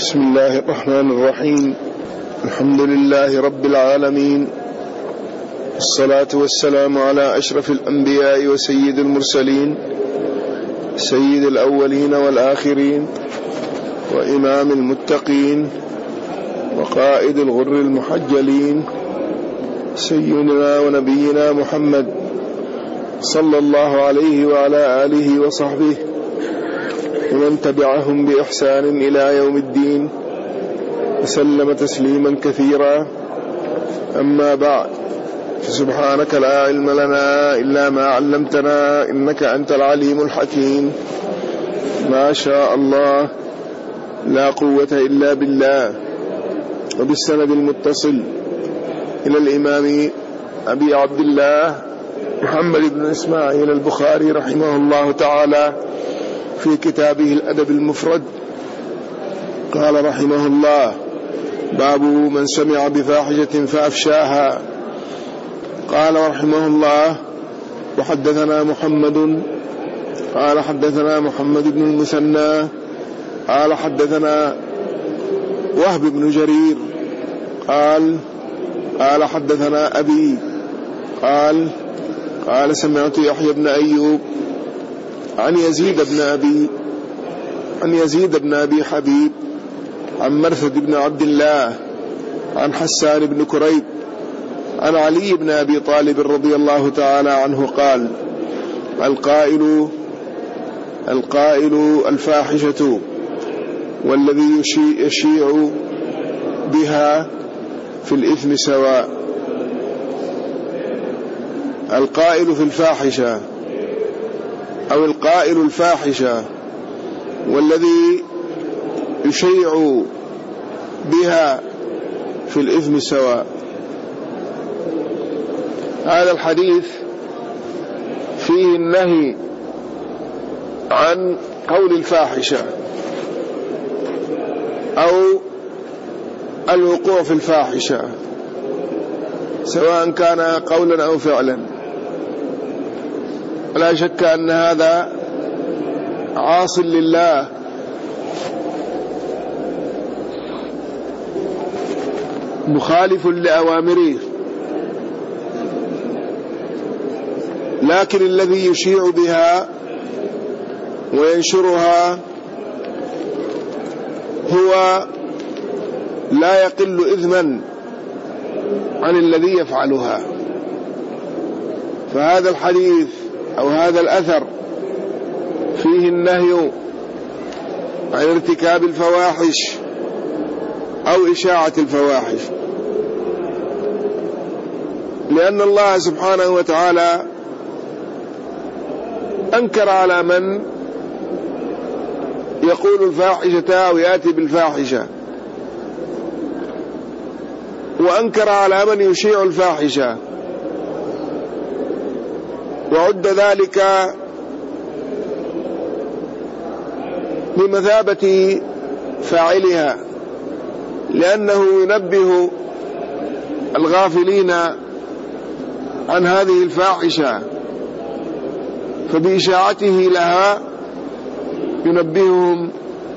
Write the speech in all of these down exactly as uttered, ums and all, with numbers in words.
بسم الله الرحمن الرحيم. الحمد لله رب العالمين، الصلاة والسلام على أشرف الأنبياء وسيد المرسلين، سيد الأولين والآخرين، وإمام المتقين، وقائد الغر المحجلين، سيدنا ونبينا محمد صلى الله عليه وعلى آله وصحبه ومن تبعهم بإحسان إلى يوم الدين، وسلم تسليما كثيرا. أما بعد، فسبحانك لا علم لنا إلا ما علمتنا إنك أنت العليم الحكيم. ما شاء الله، لا قوة إلا بالله. وبالسند المتصل إلى الإمام أبي عبد الله محمد بن إسماعيل البخاري رحمه الله تعالى في كتابه الأدب المفرد، قال رحمه الله: باب من سمع بفاحشة فأفشاها. قال رحمه الله: وحدثنا محمد قال حدثنا محمد بن المثنى قال حدثنا وهب بن جرير قال قال حدثنا أبي قال قال سمعت يحيى بن أيوب عن يزيد بن أبي عن يزيد بن أبي حبيب عن مرثد بن عبد الله عن حسان بن كريب عن علي بن أبي طالب رضي الله تعالى عنه قال: القائل القائل الفاحشة والذي يشيع بها في الإثم سواء. القائل في الفاحشة أو القائل الفاحشة والذي يشيع بها في الإثم سواء. هذا الحديث فيه النهي عن قول الفاحشة أو الوقوع في الفاحشة، سواء كان قولا أو فعلا. لا شك أن هذا عاص لله، مخالف لأوامره، لكن الذي يشيع بها وينشرها هو لا يقل إثما عن الذي يفعلها. فهذا الحديث أو هذا الأثر فيه النهي عن ارتكاب الفواحش أو إشاعة الفواحش، لأن الله سبحانه وتعالى أنكر على من يقول الفاحشة أو يأتي بالفاحشة، وأنكر على من يشيع الفاحشة، وعد ذلك بمثابة فاعلها، لأنه ينبه الغافلين عن هذه الفاحشة، فبإشاعته لها ينبههم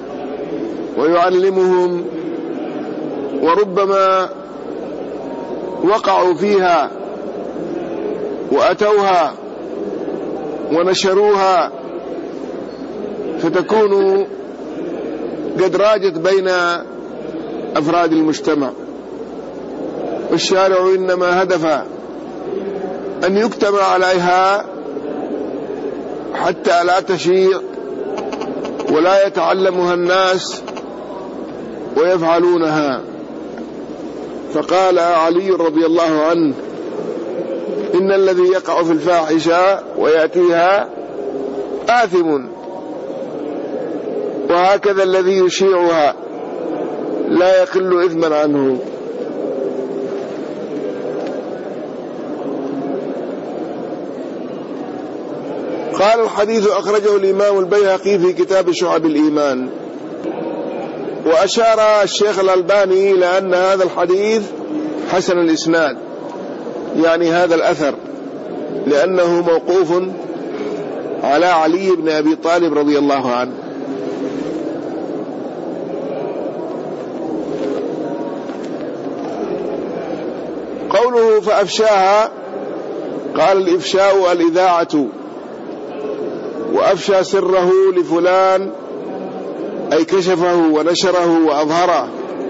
ويعلمهم، وربما وقعوا فيها وأتوها ونشروها، فتكون قد راجت بين أفراد المجتمع. والشارع إنما هدف أن يكتب عليها حتى لا تشيع ولا يتعلمها الناس ويفعلونها. فقال علي رضي الله عنه: إن الذي يقع في الفاحشة ويأتيها آثم، وهكذا الذي يشيعها لا يقل إثما عنه. قال: الحديث أخرجه الإمام البيهقي في كتاب شعب الإيمان. وأشار الشيخ الألباني إلى أن هذا الحديث حسن الإسناد، يعني هذا الأثر، لأنه موقوف على علي بن أبي طالب رضي الله عنه. فأفشاها، قال الإفشاء الإذاعة، وأفشى سره لفلان أي كشفه ونشره وأظهره.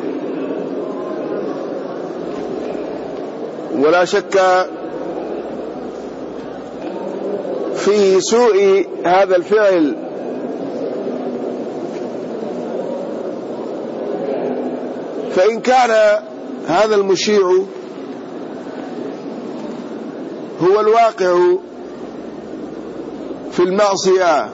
ولا شك في سوء هذا الفعل، فإن كان هذا المشيع هو الواقع في المعصية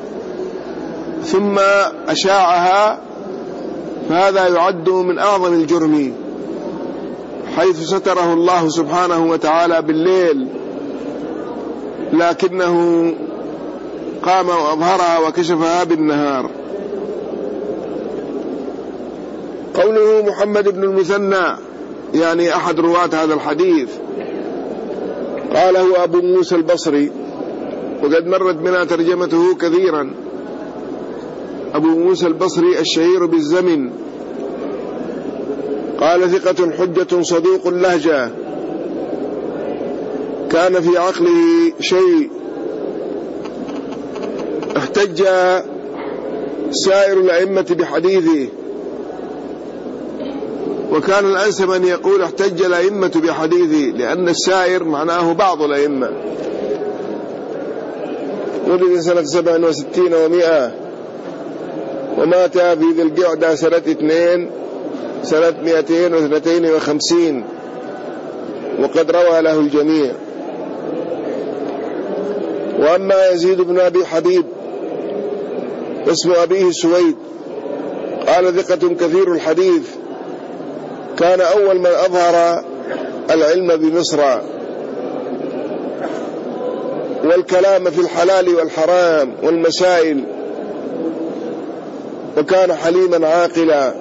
ثم أشاعها، فهذا يعد من أعظم الجرم، حيث ستره الله سبحانه وتعالى بالليل لكنه قام وأظهرها وكشفها بالنهار. قوله محمد بن المثنى يعني أحد رواة هذا الحديث، قاله أبو موسى البصري، وقد مرت بنا ترجمته كثيرا. أبو موسى البصري الشهير بالزمن، قال ثقة حجة صدوق اللهجة، كان في عقله شيء، احتج سائر الأئمة بحديثه، وكان الأنسب أن يقول احتج الأئمة بحديثه، لأن السائر معناه بعض الأئمة. ولد سنة سبع وستين ومائة، ومات في ذي القعدة سنة اثنين سنة مئتين واثنتين وخمسين، وقد روى له الجميع. وأما يزيد بن أبي حبيب اسم أبيه سويد، قال ثقة كثير الحديث، كان أول من أظهر العلم بمصر والكلام في الحلال والحرام والمسائل، وكان حليما عاقلا.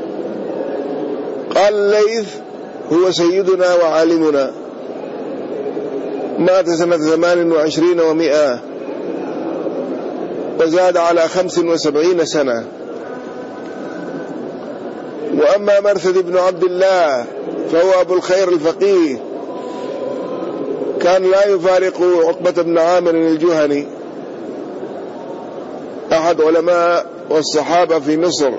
قال الليث هو سيدنا وعالمنا، مات سنة ثمان وعشرين ومائة، وزاد على خمس وسبعين سنة. وأما مرثد بن عبد الله فهو أبو الخير الفقيه، كان لا يفارق عقبة بن عامر الجهني أحد علماء والصحابة في مصر،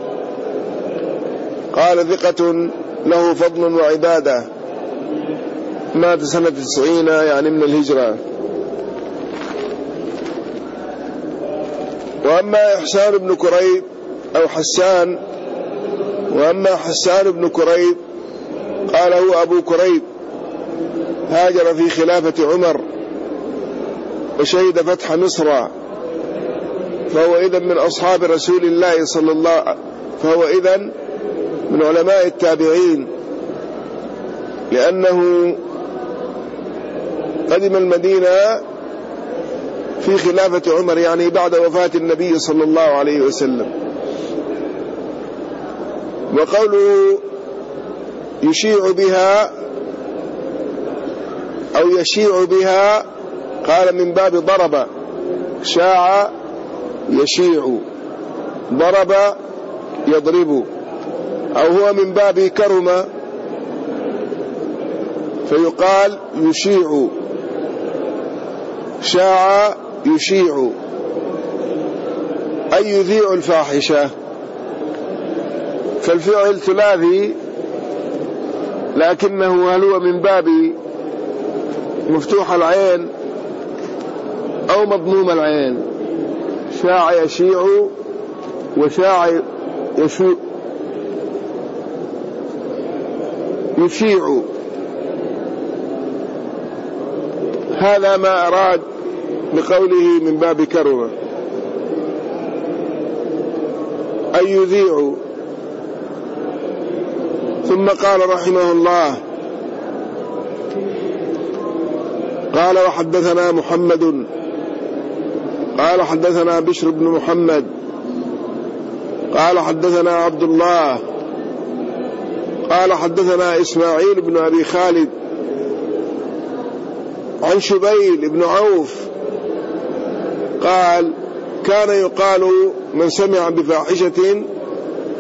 قال ثقة له فضل وعبادة، مات سنة تسعين يعني من الهجرة. وأما إحسان بن كريب أو حسان، وأما حسان بن كريب قال هو أبو كريب، هاجر في خلافة عمر وشهد فتح مصر، فهو إذن من أصحاب رسول الله صلى الله عليه وسلم، فهو إذن من علماء التابعين، لأنه قدم المدينة في خلافة عمر، يعني بعد وفاة النبي صلى الله عليه وسلم. وقوله يشيع بها أو يشيع بها، قال من باب ضرب، شاع يشيع، ضرب يضرب، أو هو من باب كرم فيقال يشيع، شاع يشيع أي يذيع الفاحشة. فالفعل ثلاثي، لكنه هل هو من باب مفتوح العين أو مضموم العين؟ شاع يشيع وشاع يشيع يشيع، هذا ما أراد بقوله من باب كرمة، أي يذيع. ثم قال رحمه الله، قال وحدثنا محمد قال حدثنا بشر بن محمد قال حدثنا عبد الله قال حدثنا إسماعيل بن أبي خالد عن شبيل بن عوف قال كان يقال من سمع بفاحشة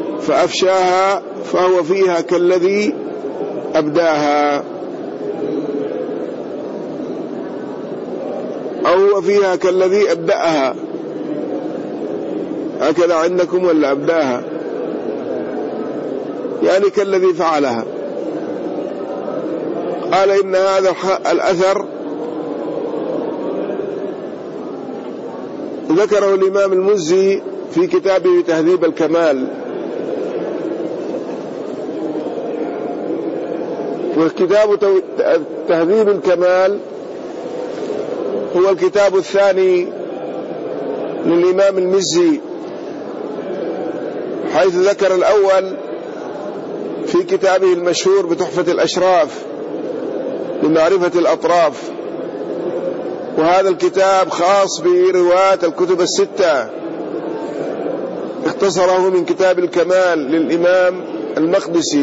فأفشاها فهو فيها كالذي أبداها. أو هو فيها كالذي أبدأها، هكذا عندكم ولا أبدأها؟ يعني كالذي فعلها. قال إن هذا الأثر ذكره الإمام المزي في كتابه تهذيب الكمال، وكتاب تهذيب الكمال هو الكتاب الثاني للإمام المزي، حيث ذكر الأول في كتابه المشهور بتحفة الأشراف لمعرفة الأطراف، وهذا الكتاب خاص برواية الكتب الستة، اختصره من كتاب الكمال للإمام المقدسي،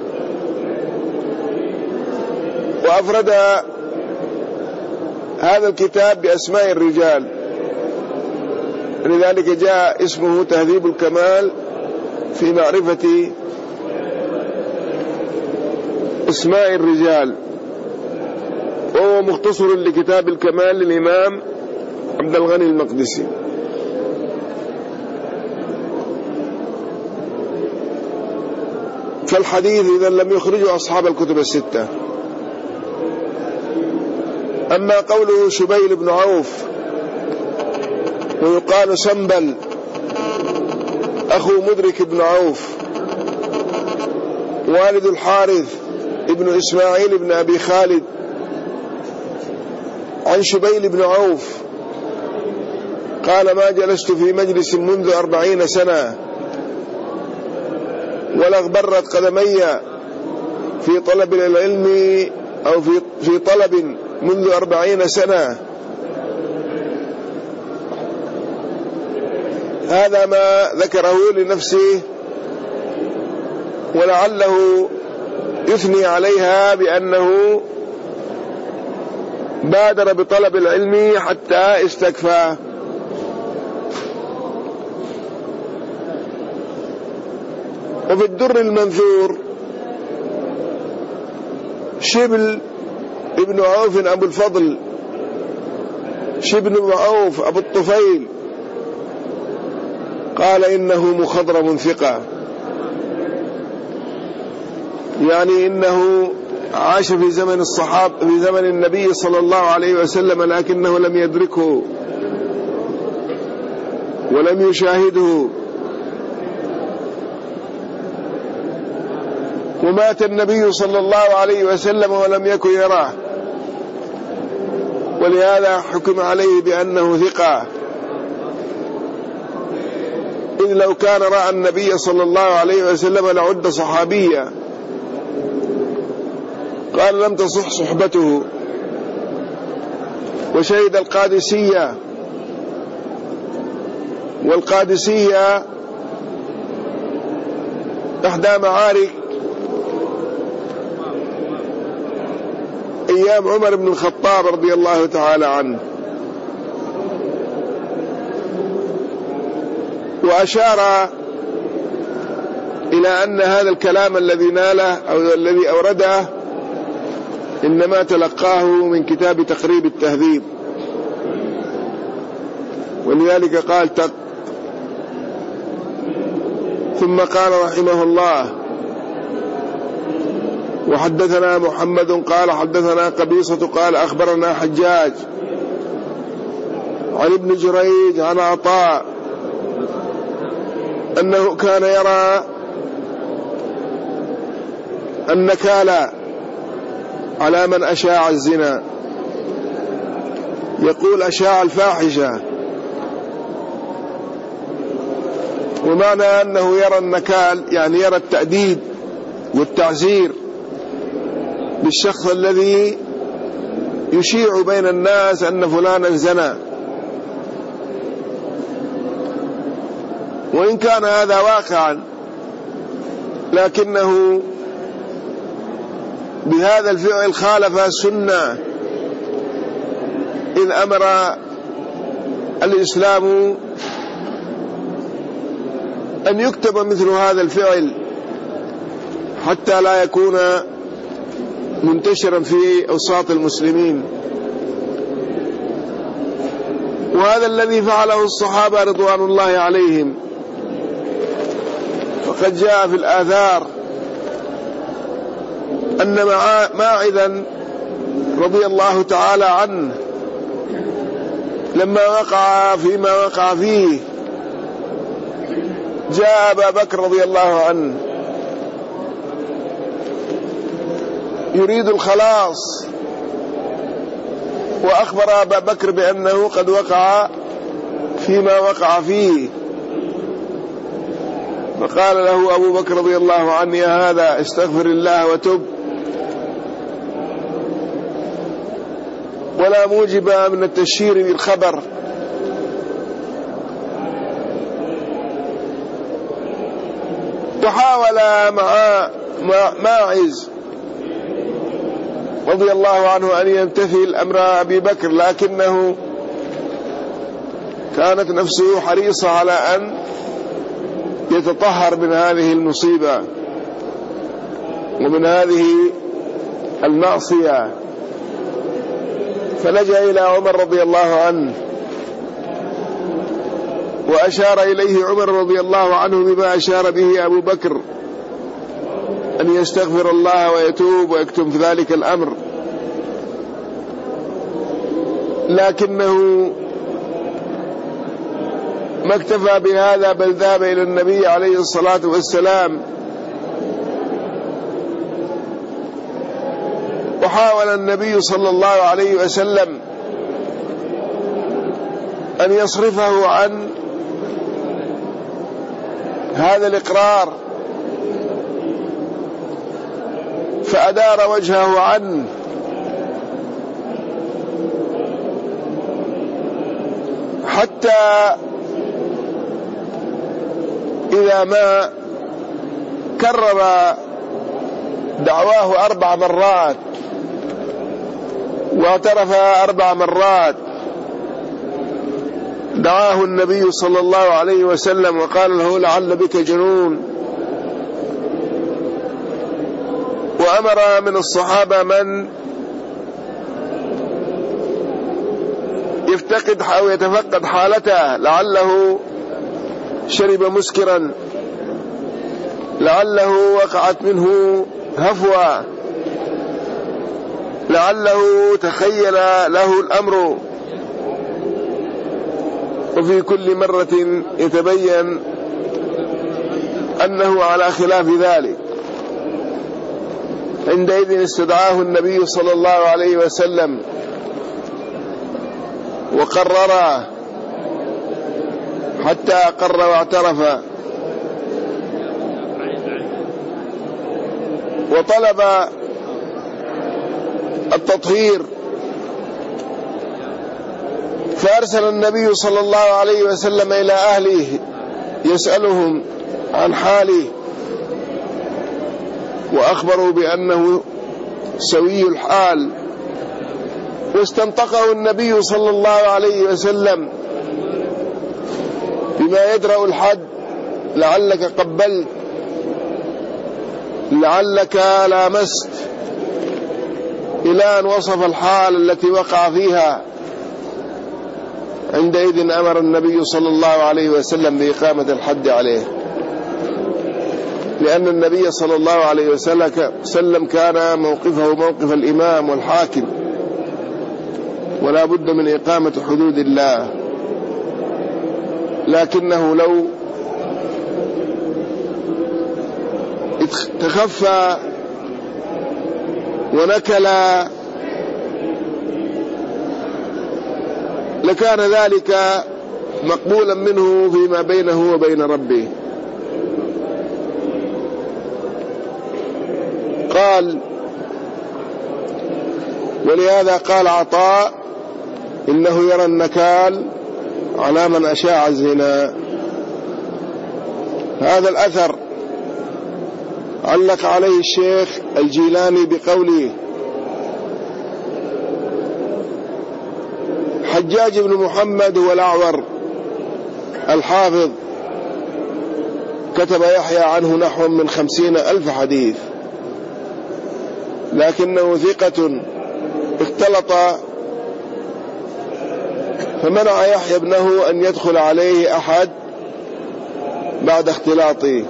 وأفرد هذا الكتاب بأسماء الرجال، لذلك جاء اسمه تهذيب الكمال في معرفة اسماء الرجال، وهو مختصر لكتاب الكمال للإمام عبد الغني المقدسي. فالحديث إذا لم يخرجه أصحاب الكتب الستة. أما قوله شبيل بن عوف ويقال سنبل أخو مدرك بن عوف والد الحارث ابن إسماعيل بن أبي خالد، عن شبيل بن عوف قال ما جلست في مجلس منذ أربعين سنة ولا اغبرت قدمي في طلب العلم أو في في طلب منذ أربعين سنة. هذا ما ذكره لنفسه، ولعله يثني عليها بأنه بادر بطلب العلم حتى استكفى. وفي الدر المنثور شبل ابن عوف أبو الفضل شبل بن عوف أبو الطفيل قال إنه مخضرم ثقة، يعني إنه عاش في زمن الصحابة في زمن النبي صلى الله عليه وسلم، لكنه لم يدركه ولم يشاهده، ومات النبي صلى الله عليه وسلم ولم يكن يراه، ولهذا حكم عليه بأنه ثقة، إذ لو كان رأى النبي صلى الله عليه وسلم لعد صحابيا. قال لم تصح صحبته. وشهد القادسية، والقادسية إحدى معارك أيام عمر بن الخطاب رضي الله تعالى عنه. وأشار إلى أن هذا الكلام الذي ناله أو الذي أورده إنما تلقاه من كتاب تقريب التهذيب، ولذلك قال تق. ثم قال رحمه الله وحدثنا محمد قال حدثنا قبيصة قال أخبرنا حجاج عن ابن جريج عن عطاء أنه كان يرى النكال على من أشاع الزنا، يقول أشاع الفاحشة، ومعنى أنه يرى النكال يعني يرى التأديب والتعزير بالشخص الذي يشيع بين الناس أن فلانا زنى. وإن كان هذا واقعا، لكنه بهذا الفعل خالف السنة، إذ أمر الإسلام أن يكتب مثل هذا الفعل حتى لا يكون منتشرا في أوساط المسلمين. وهذا الذي فعله الصحابة رضوان الله عليهم. فقد جاء في الآثار أن ماعذا رضي الله تعالى عنه لما وقع فيما وقع فيه جاء أبا بكر رضي الله عنه يريد الخلاص، وأخبر أبا بكر بأنه قد وقع فيما وقع فيه، فقال له أبو بكر رضي الله عنه: يا هذا استغفر الله وتب، ولا موجب من التشهير بالخبر. وحاول مع ماعز رضي الله عنه أن يمتثل أمر أبي بكر، لكنه كانت نفسه حريصة على أن يتطهر من هذه المصيبة ومن هذه المعصية، فلجأ إلى عمر رضي الله عنه وأشار إليه عمر رضي الله عنه بما أشار به أبو بكر، أن يستغفر الله ويتوب ويكتم في ذلك الأمر. لكنه ما اكتفى بهذا، بل ذهب إلى النبي عليه الصلاة والسلام وحاول النبي صلى الله عليه وسلم أن يصرفه عن هذا الإقرار، فأدار وجهه عنه حتى إذا ما كرر دعواه أربع مرات واعترف أربع مرات، دعاه النبي صلى الله عليه وسلم وقال له: لعل بك جنون. وأمر من الصحابة من يفتقد أو يتفقد حالته، لعله شرب مسكرا، لعله وقعت منه هفوة، لعله تخيل له الأمر. وفي كل مرة يتبين أنه على خلاف ذلك. عندئذ استدعاه النبي صلى الله عليه وسلم وقرر حتى أقر واعترف، وطلب التطهير، فأرسل النبي صلى الله عليه وسلم إلى أهله يسألهم عن حاله، وأخبروا بأنه سوي الحال. واستنطقه النبي صلى الله عليه وسلم بما يدرأ الحد: لعلك قبلت، لعلك لامست، إلى أن وصف الحال التي وقع فيها. عندئذ أمر النبي صلى الله عليه وسلم بإقامة الحد عليه، لأن النبي صلى الله عليه وسلم كان موقفه موقف الإمام والحاكم، ولا بد من إقامة حدود الله. لكنه لو تخفى ونكل لكان ذلك مقبولا منه فيما بينه وبين ربه. قال: ولهذا قال عطاء: إنه يرى النكال على من أشاع الزنا. هذا الأثر علق عليه الشيخ الجيلاني بقوله: حجاج بن محمد هو الأعور الحافظ، كتب يحيى عنه نحو من خمسين ألف حديث، لكنه ثقة اختلط فمنع يحيى ابنه أن يدخل عليه أحد بعد اختلاطه.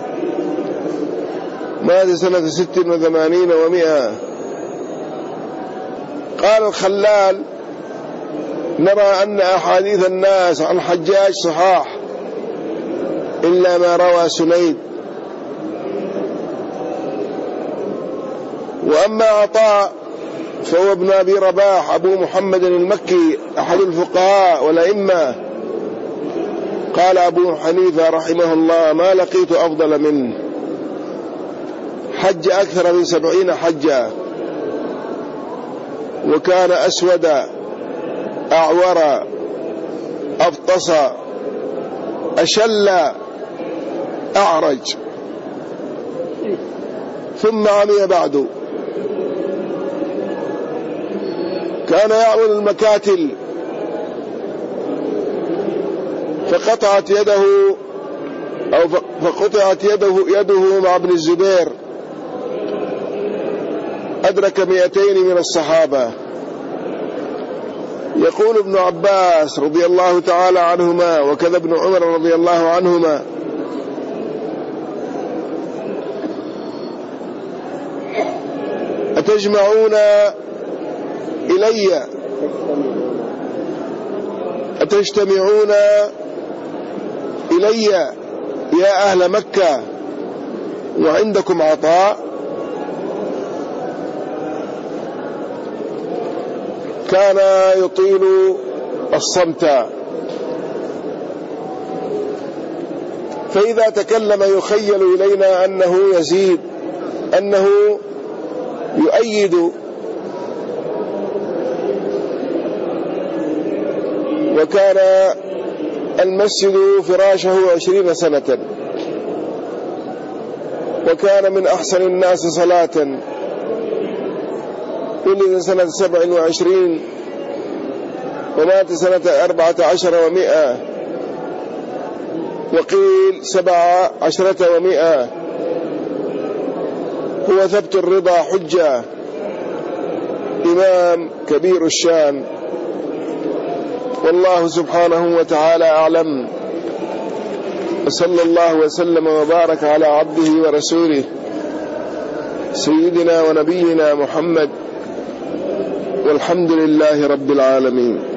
مات سنة ست وثمانين ومئة. قال الخلال: نرى أن أحاديث الناس عن حجاج صحاح إلا ما روى سنيد. وأما عطاء فهو ابن أبي رباح أبو محمد المكي أحد الفقهاء والأئمة. قال أبو حنيفة رحمه الله: ما لقيت أفضل منه، حج أكثر من سبعين حجة، وكان أسود أعور أفطس أشل أعرج، ثم عمي بعد. كان يعمل المكاتل فقطعت يده أو فقطعت يده يده مع ابن الزبير، أدرك مئتين من الصحابة. يقول ابن عباس رضي الله تعالى عنهما وكذا ابن عمر رضي الله عنهما: أتجمعون إلي أتجتمعون إلي يا أهل مكة وعندكم عطاء؟ كان يطيل الصمت، فإذا تكلم يخيل إلينا أنه يزيد، أنه يؤيد. وكان المسجد فراشه عشرين سنة، وكان من أحسن الناس صلاة. ولد سنة سبع وعشرين ومات سنة أربعة عشر ومئة، وقيل سبع عشرة ومئة. هو ثبت الرضا حجة، إمام كبير الشان. والله سبحانه وتعالى أعلم، وصلى الله وسلم وبارك على عبده ورسوله سيدنا ونبينا محمد، والحمد لله رب العالمين.